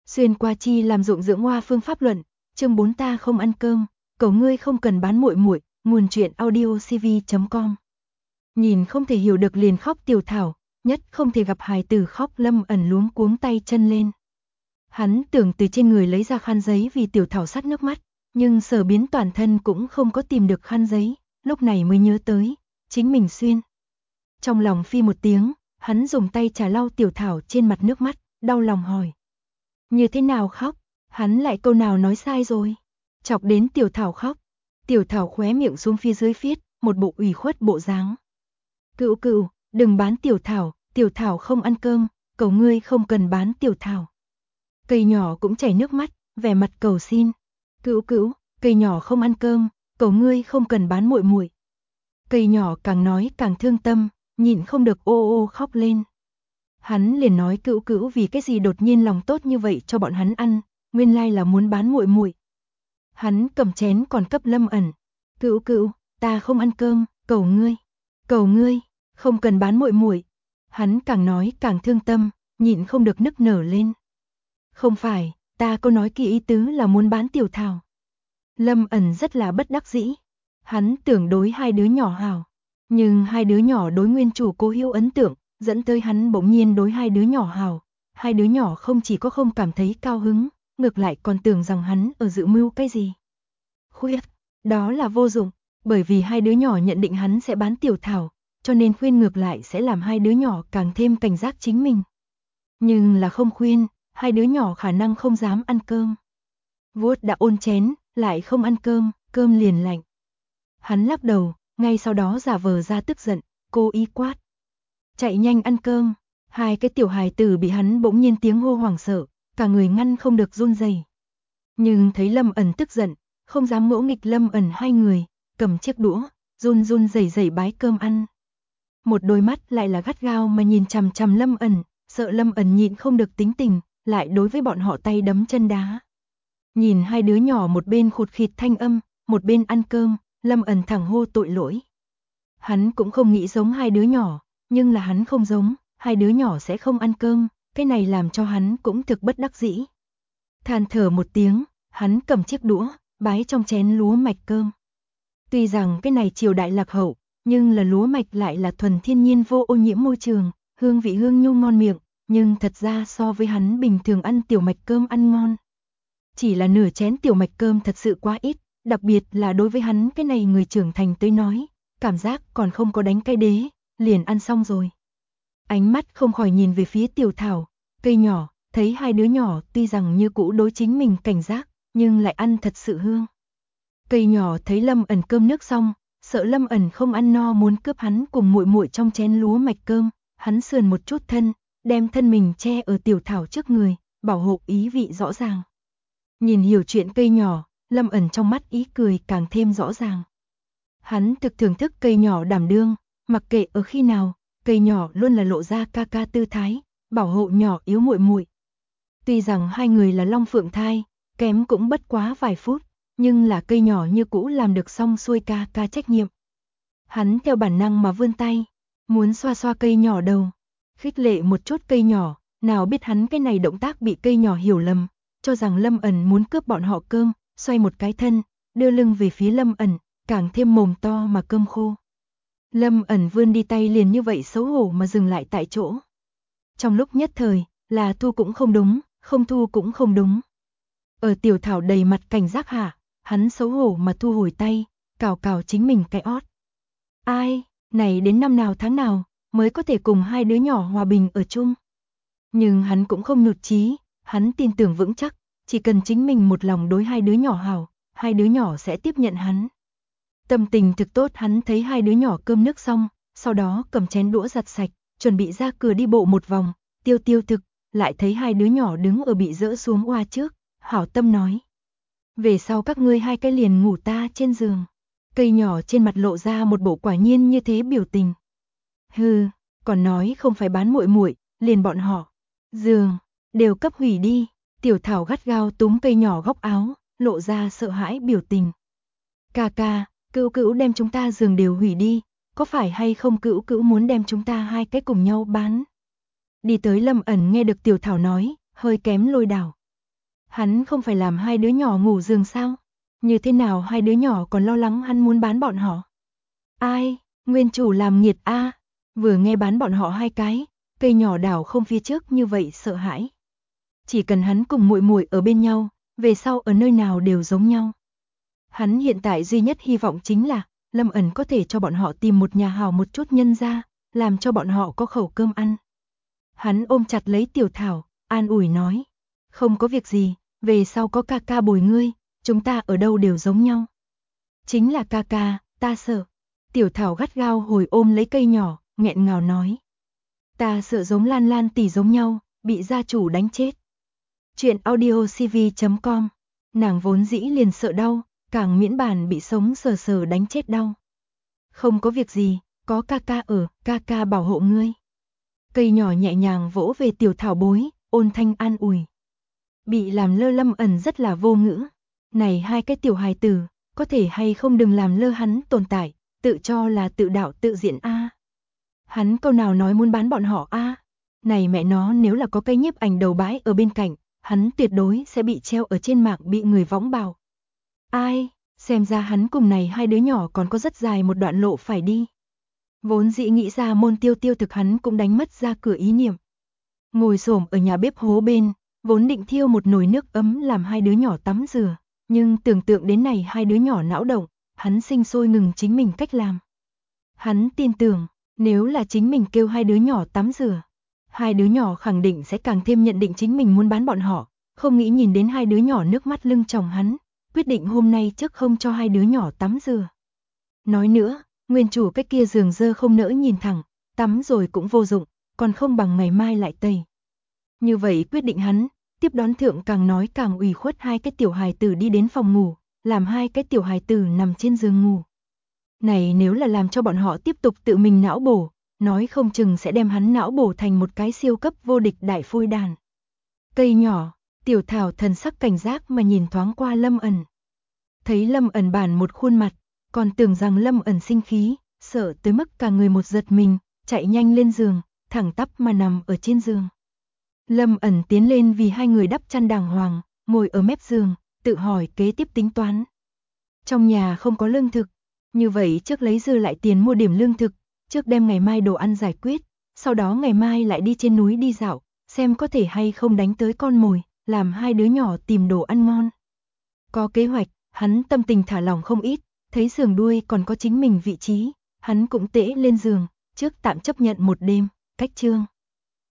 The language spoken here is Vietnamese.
Xuyên qua chi làm dụng dưỡng hoa phương pháp luận, chương 4 ta không ăn cơm, cầu ngươi không cần bán muội muội, nguồn truyện audiocv.com. Nhìn không thể hiểu được liền khóc Tiểu Thảo, nhất không thể gặp hài tử khóc Lâm ẩn luống cuống tay chân lên. Hắn tưởng từ trên người lấy ra khăn giấy vì Tiểu Thảo sắt nước mắt, nhưng sở biến toàn thân cũng không có tìm được khăn giấy, lúc này mới nhớ tới, chính mình xuyên. Trong lòng phi một tiếng, hắn dùng tay trà lau Tiểu Thảo trên mặt nước mắt, đau lòng hỏi. Như thế nào khóc? Hắn lại câu nào nói sai rồi? Chọc đến Tiểu Thảo khóc. Tiểu Thảo khóe miệng xuống phía dưới phiết, một bộ ủy khuất bộ dáng. Cữu cữu, đừng bán Tiểu Thảo không ăn cơm, cầu ngươi không cần bán Tiểu Thảo. Cây nhỏ cũng chảy nước mắt, vẻ mặt cầu xin. Cữu cữu, cây nhỏ không ăn cơm, cầu ngươi không cần bán muội muội. Cây nhỏ càng nói càng thương tâm, nhịn không được ô ô khóc lên. Hắn liền nói cữu cữu vì cái gì đột nhiên lòng tốt như vậy cho bọn hắn ăn, nguyên lai là muốn bán muội muội. Hắn cầm chén còn cấp Lâm ẩn. Cữu cữu, ta không ăn cơm, cầu ngươi, không cần bán muội muội. Hắn càng nói càng thương tâm, nhịn không được nức nở lên. Không phải, ta có nói kỳ ý tứ là muốn bán Tiểu Thảo. Lâm ẩn rất là bất đắc dĩ. Hắn tưởng đối hai đứa nhỏ hảo, nhưng hai đứa nhỏ đối nguyên chủ Cố Hiếu ấn tượng, dẫn tới hắn bỗng nhiên đối hai đứa nhỏ hảo. Hai đứa nhỏ không chỉ có không cảm thấy cao hứng, ngược lại còn tưởng rằng hắn ở dự mưu cái gì. Khuyết, đó là vô dụng, bởi vì hai đứa nhỏ nhận định hắn sẽ bán Tiểu Thảo, cho nên khuyên ngược lại sẽ làm hai đứa nhỏ càng thêm cảnh giác chính mình. Nhưng là không khuyên, hai đứa nhỏ khả năng không dám ăn cơm. Vuốt đã ôn chén, lại không ăn cơm, cơm liền lạnh. Hắn lắc đầu, ngay sau đó giả vờ ra tức giận, cố ý quát. Chạy nhanh ăn cơm. Hai cái tiểu hài tử bị hắn bỗng nhiên tiếng hô hoảng sợ, cả người ngăn không được run rẩy. Nhưng thấy Lâm ẩn tức giận, không dám ngỗ nghịch Lâm ẩn hai người, cầm chiếc đũa, run run rẩy rẩy bái cơm ăn. Một đôi mắt lại là gắt gao mà nhìn chằm chằm Lâm ẩn, sợ Lâm ẩn nhịn không được tính tình, lại đối với bọn họ tay đấm chân đá. Nhìn hai đứa nhỏ một bên khụt khịt thanh âm, một bên ăn cơm, Lâm ẩn thẳng hô tội lỗi. Hắn cũng không nghĩ giống hai đứa nhỏ, nhưng là hắn không giống, hai đứa nhỏ sẽ không ăn cơm, cái này làm cho hắn cũng thực bất đắc dĩ. Than thở một tiếng, hắn cầm chiếc đũa, bái trong chén lúa mạch cơm. Tuy rằng cái này triều đại lạc hậu, nhưng là lúa mạch lại là thuần thiên nhiên vô ô nhiễm môi trường, hương vị hương nhu ngon miệng, nhưng thật ra so với hắn bình thường ăn tiểu mạch cơm ăn ngon. Chỉ là nửa chén tiểu mạch cơm thật sự quá ít, đặc biệt là đối với hắn cái này người trưởng thành tới nói, cảm giác còn không có đánh cái đế, liền ăn xong rồi. Ánh mắt không khỏi nhìn về phía Tiểu Thảo, cây nhỏ, thấy hai đứa nhỏ tuy rằng như cũ đối chính mình cảnh giác, nhưng lại ăn thật sự hương. Cây nhỏ thấy Lâm ẩn cơm nước xong, sợ Lâm ẩn không ăn no muốn cướp hắn cùng muội muội trong chén lúa mạch cơm, hắn sườn một chút thân, đem thân mình che ở Tiểu Thảo trước người, bảo hộ ý vị rõ ràng. Nhìn hiểu chuyện cây nhỏ, Lâm ẩn trong mắt ý cười càng thêm rõ ràng. Hắn thực thưởng thức cây nhỏ đảm đương, mặc kệ ở khi nào, cây nhỏ luôn là lộ ra ca ca tư thái, bảo hộ nhỏ yếu muội muội. Tuy rằng hai người là long phượng thai, kém cũng bất quá vài phút, nhưng là cây nhỏ như cũ làm được xong xuôi ca ca trách nhiệm. Hắn theo bản năng mà vươn tay, muốn xoa xoa cây nhỏ đầu, khích lệ một chút cây nhỏ, nào biết hắn cái này động tác bị cây nhỏ hiểu lầm, cho rằng Lâm ẩn muốn cướp bọn họ cơm, xoay một cái thân, đưa lưng về phía Lâm ẩn, càng thêm mồm to mà cơm khô. Lâm ẩn vươn đi tay liền như vậy xấu hổ mà dừng lại tại chỗ. Trong lúc nhất thời, là thu cũng không đúng, không thu cũng không đúng. Ở Tiểu Thảo đầy mặt cảnh giác hạ, hắn xấu hổ mà thu hồi tay, cào cào chính mình cái ót. Ai, này đến năm nào tháng nào, mới có thể cùng hai đứa nhỏ hòa bình ở chung. Nhưng hắn cũng không nhụt chí, hắn tin tưởng vững chắc, chỉ cần chính mình một lòng đối hai đứa nhỏ hảo, hai đứa nhỏ sẽ tiếp nhận hắn. Tâm tình thực tốt hắn thấy hai đứa nhỏ cơm nước xong, sau đó cầm chén đũa giặt sạch, chuẩn bị ra cửa đi bộ một vòng, tiêu thực, lại thấy hai đứa nhỏ đứng ở bị dỡ xuống oa trước, hảo tâm nói. Về sau các ngươi hai cái liền ngủ ta trên giường. Cây nhỏ trên mặt lộ ra một bộ quả nhiên như thế biểu tình. Hừ, còn nói không phải bán muội muội, liền bọn họ. Giường, đều cấp hủy đi. Tiểu Thảo gắt gao túm cây nhỏ góc áo, lộ ra sợ hãi biểu tình. Ca ca, cữu cữu đem chúng ta giường đều hủy đi, có phải hay không cữu cữu muốn đem chúng ta hai cái cùng nhau bán? Đi tới Lâm ẩn nghe được Tiểu Thảo nói, hơi kém lôi đảo. Hắn không phải làm hai đứa nhỏ ngủ giường sao? Như thế nào hai đứa nhỏ còn lo lắng hắn muốn bán bọn họ? Ai, nguyên chủ làm nghiệt a. Vừa nghe bán bọn họ hai cái, cây nhỏ đảo không phía trước như vậy sợ hãi. Chỉ cần hắn cùng muội muội ở bên nhau, về sau ở nơi nào đều giống nhau. Hắn hiện tại duy nhất hy vọng chính là Lâm Ẩn có thể cho bọn họ tìm một nhà hào một chút nhân ra, làm cho bọn họ có khẩu cơm ăn. Hắn ôm chặt lấy Tiểu Thảo, an ủi nói, không có việc gì, về sau có ca ca bồi ngươi, chúng ta ở đâu đều giống nhau. Chính là ca ca, ta sợ. Tiểu Thảo gắt gao hồi ôm lấy cây nhỏ, nghẹn ngào nói. Ta sợ giống Lan Lan tỷ giống nhau, bị gia chủ đánh chết. Chuyện audiocv.com. Nàng vốn dĩ liền sợ đau, càng miễn bàn bị sống sờ sờ đánh chết đau. Không có việc gì, có ca ca ở, ca ca bảo hộ ngươi. Cây nhỏ nhẹ nhàng vỗ về Tiểu Thảo bối, ôn thanh an ủi. Bị làm lơ Lâm Ẩn rất là vô ngữ. Này hai cái tiểu hài tử, có thể hay không đừng làm lơ hắn tồn tại, tự cho là tự đạo tự diện a. Hắn câu nào nói muốn bán bọn họ a? Này mẹ nó, nếu là có cây nhiếp ảnh đầu bãi ở bên cạnh, hắn tuyệt đối sẽ bị treo ở trên mạng bị người võng bào. Ai, xem ra hắn cùng này hai đứa nhỏ còn có rất dài một đoạn lộ phải đi. Vốn dĩ nghĩ ra môn tiêu tiêu thực hắn cũng đánh mất ra cửa ý niệm. Ngồi xổm ở nhà bếp hố bên, vốn định thiêu một nồi nước ấm làm hai đứa nhỏ tắm rửa, nhưng tưởng tượng đến này hai đứa nhỏ não động, hắn sinh sôi ngừng chính mình cách làm. Hắn tin tưởng, nếu là chính mình kêu hai đứa nhỏ tắm rửa, hai đứa nhỏ khẳng định sẽ càng thêm nhận định chính mình muốn bán bọn họ, không nghĩ nhìn đến hai đứa nhỏ nước mắt lưng tròng hắn, quyết định hôm nay trước không cho hai đứa nhỏ tắm rửa. Nói nữa, nguyên chủ cái kia giường dơ không nỡ nhìn thẳng, tắm rồi cũng vô dụng, còn không bằng ngày mai lại tẩy. Như vậy quyết định hắn, tiếp đón thượng càng nói càng ủy khuất hai cái tiểu hài tử đi đến phòng ngủ, làm hai cái tiểu hài tử nằm trên giường ngủ. Này nếu là làm cho bọn họ tiếp tục tự mình não bổ, nói không chừng sẽ đem hắn não bổ thành một cái siêu cấp vô địch đại phôi đàn. Cây nhỏ, Tiểu Thảo thần sắc cảnh giác mà nhìn thoáng qua Lâm Ẩn. Thấy Lâm Ẩn bản một khuôn mặt, còn tưởng rằng Lâm Ẩn sinh khí, sợ tới mức cả người một giật mình, chạy nhanh lên giường, thẳng tắp mà nằm ở trên giường. Lâm Ẩn tiến lên vì hai người đắp chăn đàng hoàng, ngồi ở mép giường, tự hỏi kế tiếp tính toán. Trong nhà không có lương thực, như vậy trước lấy dư lại tiền mua điểm lương thực, trước đem ngày mai đồ ăn giải quyết, sau đó ngày mai lại đi trên núi đi dạo, xem có thể hay không đánh tới con mồi, làm hai đứa nhỏ tìm đồ ăn ngon. Có kế hoạch, hắn tâm tình thả lỏng không ít, thấy giường đuôi còn có chính mình vị trí, hắn cũng tễ lên giường, trước tạm chấp nhận một đêm, cách chương.